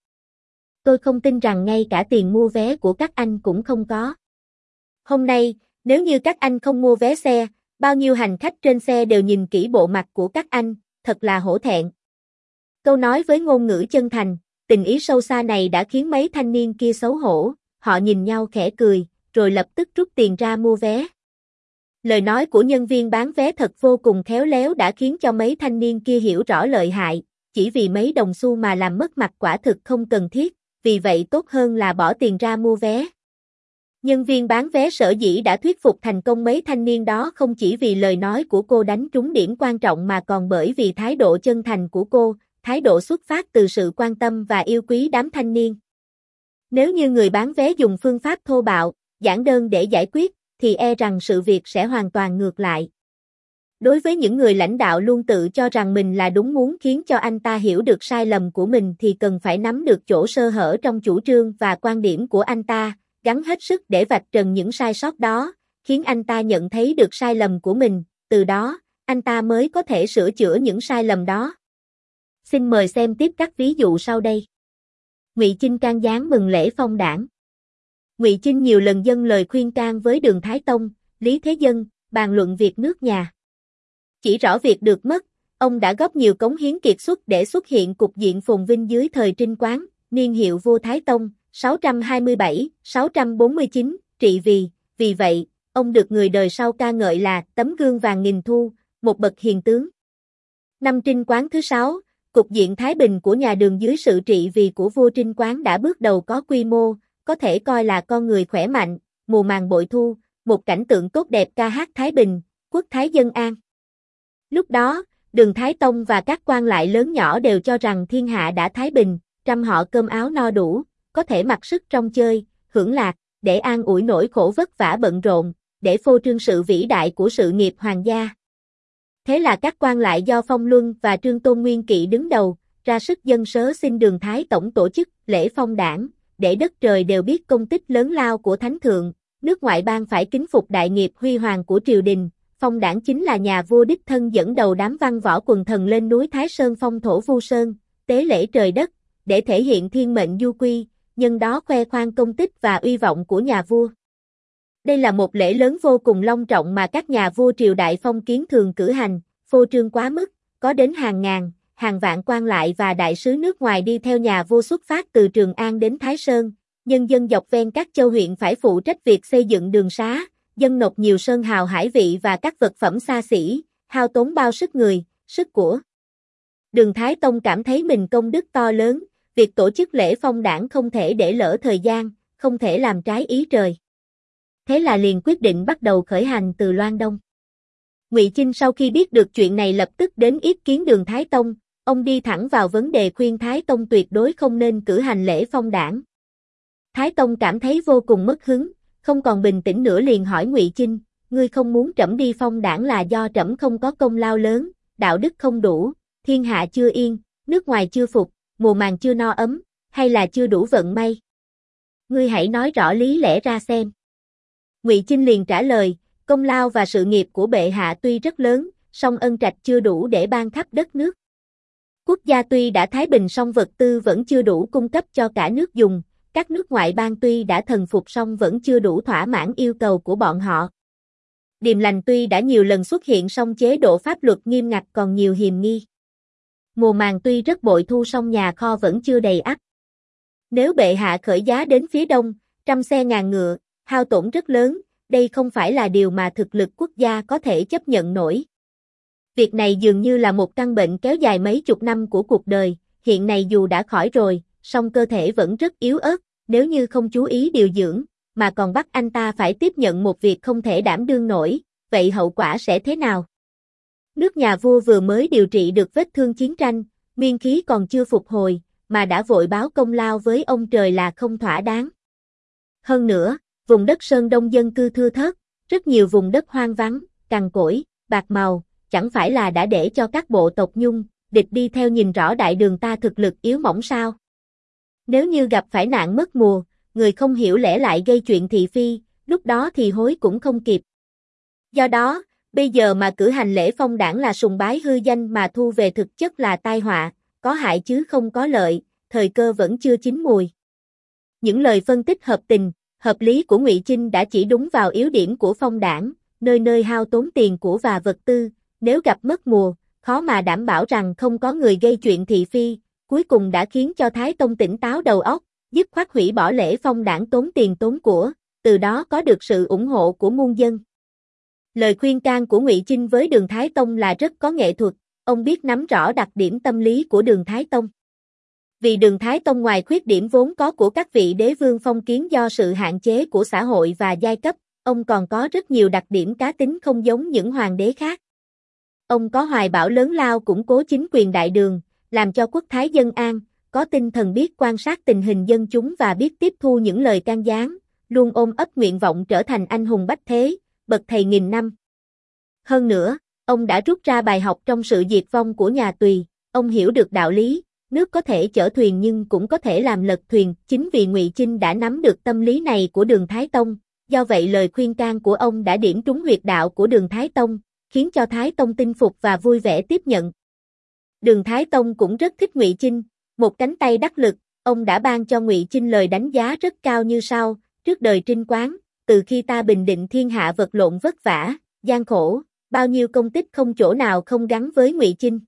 Tôi không tin rằng ngay cả tiền mua vé của các anh cũng không có. Hôm nay, nếu như các anh không mua vé xe, bao nhiêu hành khách trên xe đều nhìn kỹ bộ mặt của các anh, thật là hổ thẹn. Câu nói với ngôn ngữ chân thành, tình ý sâu xa này đã khiến mấy thanh niên kia xấu hổ, họ nhìn nhau khẽ cười, rồi lập tức rút tiền ra mua vé. Lời nói của nhân viên bán vé thật vô cùng khéo léo đã khiến cho mấy thanh niên kia hiểu rõ lợi hại, chỉ vì mấy đồng xu mà làm mất mặt quả thực không cần thiết, vì vậy tốt hơn là bỏ tiền ra mua vé. Nhân viên bán vé sở dĩ đã thuyết phục thành công mấy thanh niên đó không chỉ vì lời nói của cô đánh trúng điểm quan trọng mà còn bởi vì thái độ chân thành của cô, thái độ xuất phát từ sự quan tâm và yêu quý đám thanh niên. Nếu như người bán vé dùng phương pháp thô bạo, giản đơn để giải quyết, thì e rằng sự việc sẽ hoàn toàn ngược lại. Đối với những người lãnh đạo luôn tự cho rằng mình là đúng muốn khiến cho anh ta hiểu được sai lầm của mình thì cần phải nắm được chỗ sơ hở trong chủ trương và quan điểm của anh ta, gắng hết sức để vạch trần những sai sót đó, khiến anh ta nhận thấy được sai lầm của mình, từ đó, anh ta mới có thể sửa chữa những sai lầm đó. Xin mời xem tiếp các ví dụ sau đây. Ngụy Chinh can gián mừng lễ phong đảng. Ngụy Chinh nhiều lần dâng lời khuyên can với Đường Thái Tông, Lý Thế Dân, bàn luận việc nước nhà. Chỉ rõ việc được mất, ông đã góp nhiều cống hiến kiệt xuất để xuất hiện cục diện phồn vinh dưới thời Trinh Quán, niên hiệu vua Thái Tông, sáu trăm hai mươi bảy đến sáu trăm bốn mươi chín, trị vì, vì vậy, ông được người đời sau ca ngợi là tấm gương vàng nghìn thu, một bậc hiền tướng. Năm Trinh Quán thứ sáu, cục diện thái bình của nhà Đường dưới sự trị vì của vua Trinh Quán đã bước đầu có quy mô, có thể coi là con người khỏe mạnh, mùa màng bội thu, một cảnh tượng tốt đẹp ca hát thái bình, quốc thái dân an. Lúc đó, Đường Thái Tông và các quan lại lớn nhỏ đều cho rằng thiên hạ đã thái bình, trăm họ cơm áo no đủ, có thể mặc sức trong chơi, hưởng lạc, để an ủi nỗi khổ vất vả bận rộn, để phô trương sự vĩ đại của sự nghiệp hoàng gia. Thế là các quan lại do Phong Luân và Trương Tôn Nguyên Kỵ đứng đầu, ra sức dâng sớ xin Đường Thái Tổng tổ chức lễ phong đảng, để đất trời đều biết công tích lớn lao của Thánh Thượng, nước ngoại bang phải kính phục đại nghiệp huy hoàng của triều đình. Phong đảng chính là nhà vua đích thân dẫn đầu đám văn võ quần thần lên núi Thái Sơn phong thổ Vu Sơn, tế lễ trời đất, để thể hiện thiên mệnh du quy, nhân đó khoe khoang công tích và uy vọng của nhà vua. Đây là một lễ lớn vô cùng long trọng mà các nhà vua triều đại phong kiến thường cử hành, phô trương quá mức, có đến hàng ngàn, hàng vạn quan lại và đại sứ nước ngoài đi theo nhà vua xuất phát từ Trường An đến Thái Sơn, nhân dân dọc ven các châu huyện phải phụ trách việc xây dựng đường xá, dâng nộp nhiều sơn hào hải vị và các vật phẩm xa xỉ, hao tốn bao sức người, sức của. Đường Thái Tông cảm thấy mình công đức to lớn, việc tổ chức lễ phong đảng không thể để lỡ thời gian, không thể làm trái ý trời. Thế là liền quyết định bắt đầu khởi hành từ Loan Đông. Ngụy Chinh sau khi biết được chuyện này lập tức đến yết kiến Đường Thái Tông, ông đi thẳng vào vấn đề khuyên Thái Tông tuyệt đối không nên cử hành lễ phong đảng. Thái Tông cảm thấy vô cùng mất hứng, không còn bình tĩnh nữa liền hỏi Ngụy Chinh, ngươi không muốn trẫm đi phong đảng là do trẫm không có công lao lớn, đạo đức không đủ, thiên hạ chưa yên, nước ngoài chưa phục, mùa màng chưa no ấm, hay là chưa đủ vận may? Ngươi hãy nói rõ lý lẽ ra xem. Ngụy Chinh liền trả lời, công lao và sự nghiệp của bệ hạ tuy rất lớn, song ân trạch chưa đủ để ban khắp đất nước. Quốc gia tuy đã thái bình song vật tư vẫn chưa đủ cung cấp cho cả nước dùng, các nước ngoại bang tuy đã thần phục song vẫn chưa đủ thỏa mãn yêu cầu của bọn họ. Điềm lành tuy đã nhiều lần xuất hiện song chế độ pháp luật nghiêm ngặt còn nhiều hiềm nghi. Mùa màng tuy rất bội thu song nhà kho vẫn chưa đầy ắp. Nếu bệ hạ khởi giá đến phía đông, trăm xe ngàn ngựa, hao tổn rất lớn, đây không phải là điều mà thực lực quốc gia có thể chấp nhận nổi. Việc này dường như là một căn bệnh kéo dài mấy chục năm của cuộc đời, hiện nay dù đã khỏi rồi, song cơ thể vẫn rất yếu ớt, nếu như không chú ý điều dưỡng, mà còn bắt anh ta phải tiếp nhận một việc không thể đảm đương nổi, vậy hậu quả sẽ thế nào? Nước nhà vua vừa mới điều trị được vết thương chiến tranh, nguyên khí còn chưa phục hồi, mà đã vội báo công lao với ông trời là không thỏa đáng. Hơn nữa, vùng đất Sơn Đông dân cư thưa thớt, rất nhiều vùng đất hoang vắng, cằn cỗi, bạc màu, chẳng phải là đã để cho các bộ tộc Nhung, địch đi theo nhìn rõ đại đường ta thực lực yếu mỏng sao? Nếu như gặp phải nạn mất mùa, người không hiểu lẽ lại gây chuyện thị phi, lúc đó thì hối cũng không kịp. Do đó, bây giờ mà cử hành lễ phong đảng là sùng bái hư danh mà thu về thực chất là tai họa, có hại chứ không có lợi, thời cơ vẫn chưa chín mùi. Những lời phân tích hợp tình, hợp lý của Ngụy Chinh đã chỉ đúng vào yếu điểm của phong đảng, nơi nơi hao tốn tiền của và vật tư, nếu gặp mất mùa, khó mà đảm bảo rằng không có người gây chuyện thị phi, cuối cùng đã khiến cho Thái Tông tỉnh táo đầu óc, dứt khoát hủy bỏ lễ phong đảng tốn tiền tốn của, từ đó có được sự ủng hộ của muôn dân. Lời khuyên can của Ngụy Chinh với Đường Thái Tông là rất có nghệ thuật, ông biết nắm rõ đặc điểm tâm lý của Đường Thái Tông. Vì Đường Thái Tông ngoài khuyết điểm vốn có của các vị đế vương phong kiến do sự hạn chế của xã hội và giai cấp, ông còn có rất nhiều đặc điểm cá tính không giống những hoàng đế khác. Ông có hoài bão lớn lao củng cố chính quyền đại đường, làm cho quốc thái dân an, có tinh thần biết quan sát tình hình dân chúng và biết tiếp thu những lời can gián, luôn ôm ấp nguyện vọng trở thành anh hùng bách thế, bậc thầy nghìn năm. Hơn nữa, ông đã rút ra bài học trong sự diệt vong của nhà Tùy, ông hiểu được đạo lý, nước có thể chở thuyền nhưng cũng có thể làm lật thuyền, chính vì Ngụy Chinh đã nắm được tâm lý này của Đường Thái Tông, do vậy lời khuyên can của ông đã điểm trúng huyệt đạo của Đường Thái Tông, khiến cho Thái Tông tin phục và vui vẻ tiếp nhận. Đường Thái Tông cũng rất thích Ngụy Chinh, một cánh tay đắc lực, ông đã ban cho Ngụy Chinh lời đánh giá rất cao như sau: trước đời Trinh Quán, từ khi ta bình định thiên hạ vật lộn vất vả, gian khổ, bao nhiêu công tích không chỗ nào không gắn với Ngụy Chinh.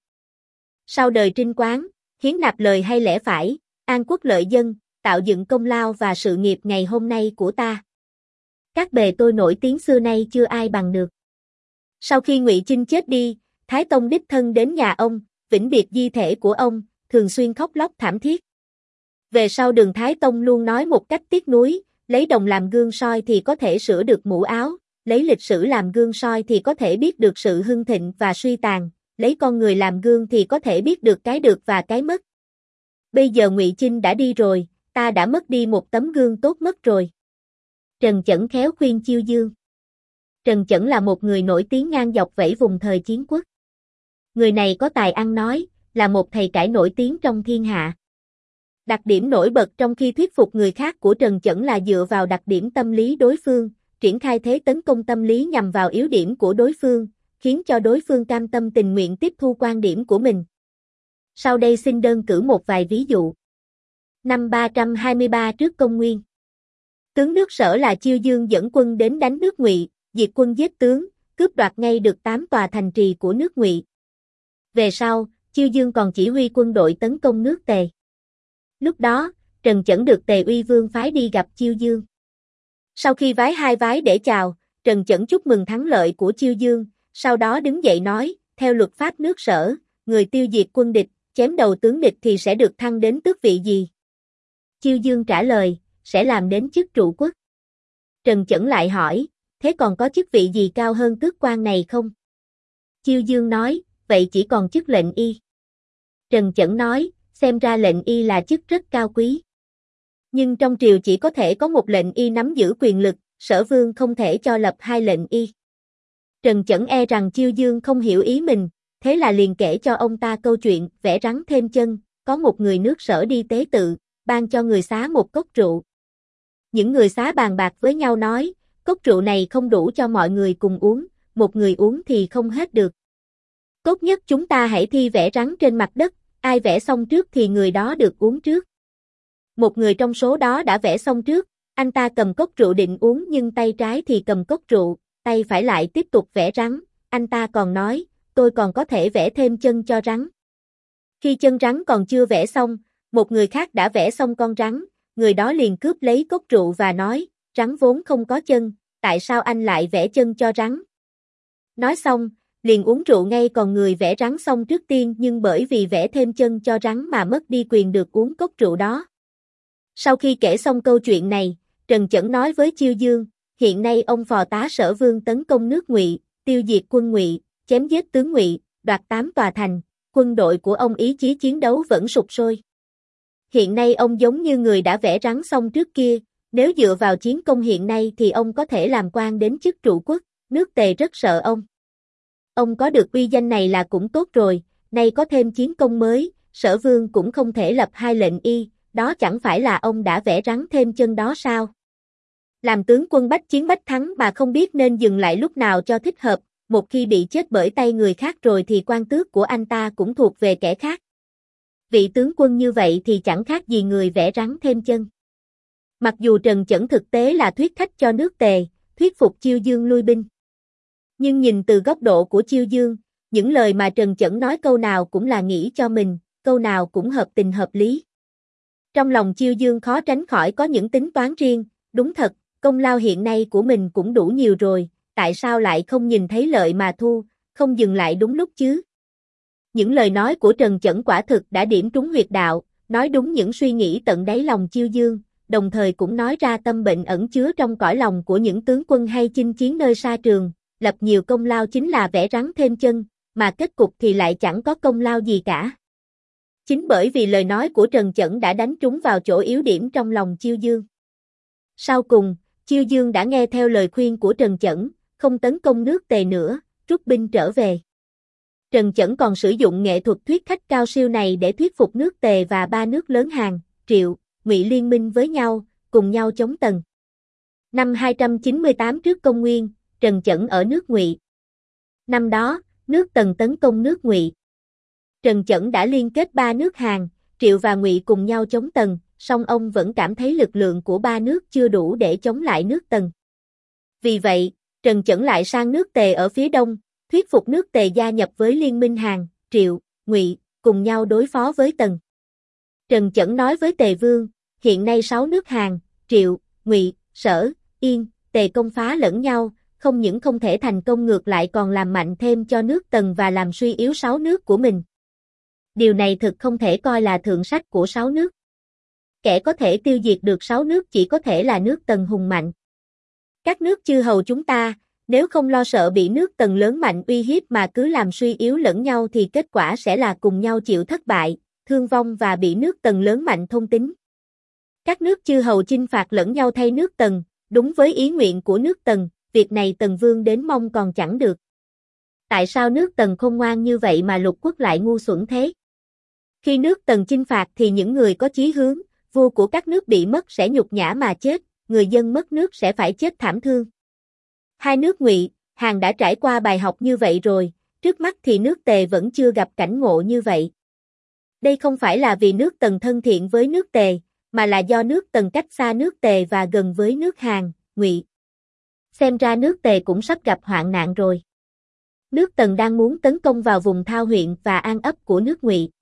Sau đời Trinh Quán, hiến nạp lời hay lẽ phải, an quốc lợi dân, tạo dựng công lao và sự nghiệp ngày hôm nay của ta. Các bề tôi nổi tiếng xưa nay chưa ai bằng được. Sau khi Ngụy Chinh chết đi, Thái Tông đích thân đến nhà ông, vĩnh biệt di thể của ông, thường xuyên khóc lóc thảm thiết. Về sau Đường Thái Tông luôn nói một cách tiếc nuối, lấy đồng làm gương soi thì có thể sửa được mũ áo, lấy lịch sử làm gương soi thì có thể biết được sự hưng thịnh và suy tàn, lấy con người làm gương thì có thể biết được cái được và cái mất. Bây giờ Ngụy Chinh đã đi rồi, ta đã mất đi một tấm gương tốt mất rồi. Trần Chẩn khéo khuyên Chiêu Dương. Trần Chẩn là một người nổi tiếng ngang dọc vẫy vùng thời chiến quốc. Người này có tài ăn nói, là một thầy cãi nổi tiếng trong thiên hạ. Đặc điểm nổi bật trong khi thuyết phục người khác của Trần Chẩn là dựa vào đặc điểm tâm lý đối phương, triển khai thế tấn công tâm lý nhằm vào yếu điểm của đối phương, khiến cho đối phương cam tâm tình nguyện tiếp thu quan điểm của mình. Sau đây xin đơn cử một vài ví dụ. Năm ba trăm hai mươi ba trước công nguyên, tướng nước Sở là Chiêu Dương dẫn quân đến đánh nước Ngụy, diệt quân giết tướng, cướp đoạt ngay được tám tòa thành trì của nước Ngụy. Về sau, Chiêu Dương còn chỉ huy quân đội tấn công nước Tề. Lúc đó, Trần Chẩn được Tề Uy Vương phái đi gặp Chiêu Dương. Sau khi vái hai vái để chào, Trần Chẩn chúc mừng thắng lợi của Chiêu Dương, sau đó đứng dậy nói, theo luật pháp nước Sở, người tiêu diệt quân địch, chém đầu tướng địch thì sẽ được thăng đến tước vị gì? Chiêu Dương trả lời, sẽ làm đến chức trụ quốc. Trần Chẩn lại hỏi, thế còn có chức vị gì cao hơn tước quan này không? Chiêu Dương nói, vậy chỉ còn chức lệnh y. Trần Chẩn nói, xem ra lệnh y là chức rất cao quý. Nhưng trong triều chỉ có thể có một lệnh y nắm giữ quyền lực, Sở Vương không thể cho lập hai lệnh y. Trần Chẩn e rằng Chiêu Dương không hiểu ý mình, thế là liền kể cho ông ta câu chuyện vẽ rắn thêm chân, có một người nước Sở đi tế tự, ban cho người xá một cốc rượu. Những người xá bàn bạc với nhau nói, cốc rượu này không đủ cho mọi người cùng uống, một người uống thì không hết được. Tốt nhất chúng ta hãy thi vẽ rắn trên mặt đất, ai vẽ xong trước thì người đó được uống trước. Một người trong số đó đã vẽ xong trước, anh ta cầm cốc rượu định uống nhưng tay trái thì cầm cốc rượu, tay phải lại tiếp tục vẽ rắn, anh ta còn nói, tôi còn có thể vẽ thêm chân cho rắn. Khi chân rắn còn chưa vẽ xong, một người khác đã vẽ xong con rắn, người đó liền cướp lấy cốc rượu và nói, rắn vốn không có chân, tại sao anh lại vẽ chân cho rắn? Nói xong, liền uống rượu ngay còn người vẽ rắn xong trước tiên nhưng bởi vì vẽ thêm chân cho rắn mà mất đi quyền được uống cốc rượu đó. Sau khi kể xong câu chuyện này, Trần Chẩn nói với Chiêu Dương, hiện nay ông phò tá Sở Vương tấn công nước Ngụy, tiêu diệt quân Ngụy, chém giết tướng Ngụy, đoạt tám tòa thành, quân đội của ông ý chí chiến đấu vẫn sục sôi. Hiện nay ông giống như người đã vẽ rắn xong trước kia, nếu dựa vào chiến công hiện nay thì ông có thể làm quan đến chức trụ quốc, nước Tề rất sợ ông. Ông có được uy danh này là cũng tốt rồi, nay có thêm chiến công mới, Sở Vương cũng không thể lập hai lệnh y, đó chẳng phải là ông đã vẽ rắn thêm chân đó sao? Làm tướng quân bách chiến bách thắng mà không biết nên dừng lại lúc nào cho thích hợp, một khi bị chết bởi tay người khác rồi thì quan tước của anh ta cũng thuộc về kẻ khác. Vị tướng quân như vậy thì chẳng khác gì người vẽ rắn thêm chân. Mặc dù Trần Chẩn thực tế là thuyết khách cho nước Tề, thuyết phục Chiêu Dương lui binh. Nhưng nhìn từ góc độ của Chiêu Dương, những lời mà Trần Chẩn nói câu nào cũng là nghĩ cho mình, câu nào cũng hợp tình hợp lý. Trong lòng Chiêu Dương khó tránh khỏi có những tính toán riêng, đúng thật, công lao hiện nay của mình cũng đủ nhiều rồi, tại sao lại không nhìn thấy lợi mà thu, không dừng lại đúng lúc chứ? Những lời nói của Trần Chẩn quả thực đã điểm trúng huyệt đạo, nói đúng những suy nghĩ tận đáy lòng Chiêu Dương, đồng thời cũng nói ra tâm bệnh ẩn chứa trong cõi lòng của những tướng quân hay chinh chiến nơi xa trường, lập nhiều công lao chính là vẽ rắn thêm chân, mà kết cục thì lại chẳng có công lao gì cả. Chính bởi vì lời nói của Trần Chẩn đã đánh trúng vào chỗ yếu điểm trong lòng Chiêu Dương. Sau cùng, Chiêu Dương đã nghe theo lời khuyên của Trần Chẩn, không tấn công nước Tề nữa, rút binh trở về. Trần Chẩn còn sử dụng nghệ thuật thuyết khách cao siêu này để thuyết phục nước Tề và ba nước lớn Hàn, Triệu, Ngụy liên minh với nhau, cùng nhau chống Tần. Năm hai trăm chín mươi tám trước công nguyên, Trần Chẩn ở nước Ngụy. Năm đó, nước Tần tấn công nước Ngụy. Trần Chẩn đã liên kết ba nước Hàn, Triệu và Ngụy cùng nhau chống Tần, song ông vẫn cảm thấy lực lượng của ba nước chưa đủ để chống lại nước Tần. Vì vậy, Trần Chẩn lại sang nước Tề ở phía đông, thuyết phục nước Tề gia nhập với liên minh Hàn, Triệu, Ngụy, cùng nhau đối phó với Tần. Trần Chẩn nói với Tề Vương, hiện nay sáu nước Hàn, Triệu, Ngụy, Sở, Yên, Tề công phá lẫn nhau, không những không thể thành công ngược lại còn làm mạnh thêm cho nước Tần và làm suy yếu sáu nước của mình. Điều này thực không thể coi là thượng sách của sáu nước. Kẻ có thể tiêu diệt được sáu nước chỉ có thể là nước Tần hùng mạnh. Các nước chư hầu chúng ta, nếu không lo sợ bị nước Tần lớn mạnh uy hiếp mà cứ làm suy yếu lẫn nhau thì kết quả sẽ là cùng nhau chịu thất bại, thương vong và bị nước Tần lớn mạnh thôn tính. Các nước chư hầu chinh phạt lẫn nhau thay nước Tần, đúng với ý nguyện của nước Tần, việc này Tần Vương đến mong còn chẳng được. Tại sao nước Tần khôn ngoan như vậy mà lục quốc lại ngu xuẩn thế? Khi nước Tần chinh phạt thì những người có chí hướng, vua của các nước bị mất sẽ nhục nhã mà chết, người dân mất nước sẽ phải chết thảm thương. Hai nước Ngụy, Hàn đã trải qua bài học như vậy rồi, trước mắt thì nước Tề vẫn chưa gặp cảnh ngộ như vậy. Đây không phải là vì nước Tần thân thiện với nước Tề, mà là do nước Tần cách xa nước Tề và gần với nước Hàn, Ngụy. Xem ra nước Tề cũng sắp gặp hoạn nạn rồi. Nước Tần đang muốn tấn công vào vùng Thao huyện và An ấp của nước Ngụy.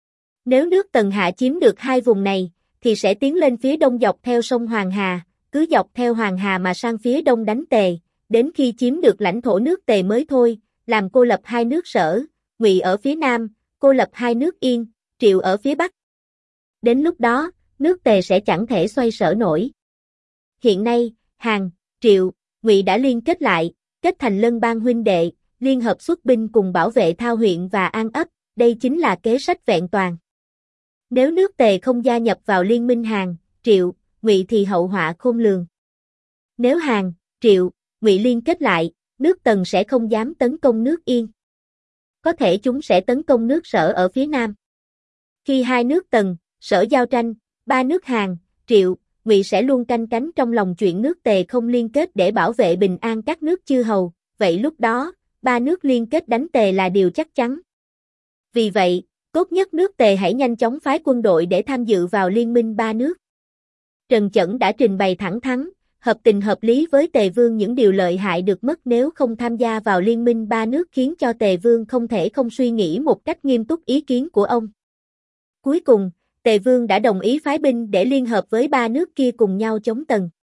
Nếu nước Tần hạ chiếm được hai vùng này, thì sẽ tiến lên phía đông dọc theo sông Hoàng Hà, cứ dọc theo Hoàng Hà mà sang phía đông đánh Tề, đến khi chiếm được lãnh thổ nước Tề mới thôi, làm cô lập hai nước Sở, Ngụy ở phía nam, cô lập hai nước Yên, Triệu ở phía bắc. Đến lúc đó, nước Tề sẽ chẳng thể xoay sở nổi. Hiện nay, Hàn, Triệu, Ngụy đã liên kết lại, kết thành lân bang huynh đệ, liên hợp xuất binh cùng bảo vệ Thao huyện và An ấp, đây chính là kế sách vẹn toàn. Nếu nước Tề không gia nhập vào liên minh Hàn, Triệu, Ngụy thì hậu họa khôn lường. Nếu Hàn, Triệu, Ngụy liên kết lại, nước Tần sẽ không dám tấn công nước Yên. Có thể chúng sẽ tấn công nước Sở ở phía nam. Khi hai nước Tần, Sở giao tranh, ba nước Hàn, Triệu, Ngụy sẽ luôn canh cánh trong lòng chuyện nước Tề không liên kết để bảo vệ bình an các nước chư hầu, vậy lúc đó, ba nước liên kết đánh Tề là điều chắc chắn. Vì vậy, tốt nhất nước Tề hãy nhanh chóng phái quân đội để tham dự vào liên minh ba nước. Trần Chẩn đã trình bày thẳng thắn, hợp tình hợp lý với Tề Vương những điều lợi hại được mất nếu không tham gia vào liên minh ba nước khiến cho Tề Vương không thể không suy nghĩ một cách nghiêm túc ý kiến của ông. Cuối cùng, Tề Vương đã đồng ý phái binh để liên hợp với ba nước kia cùng nhau chống Tần.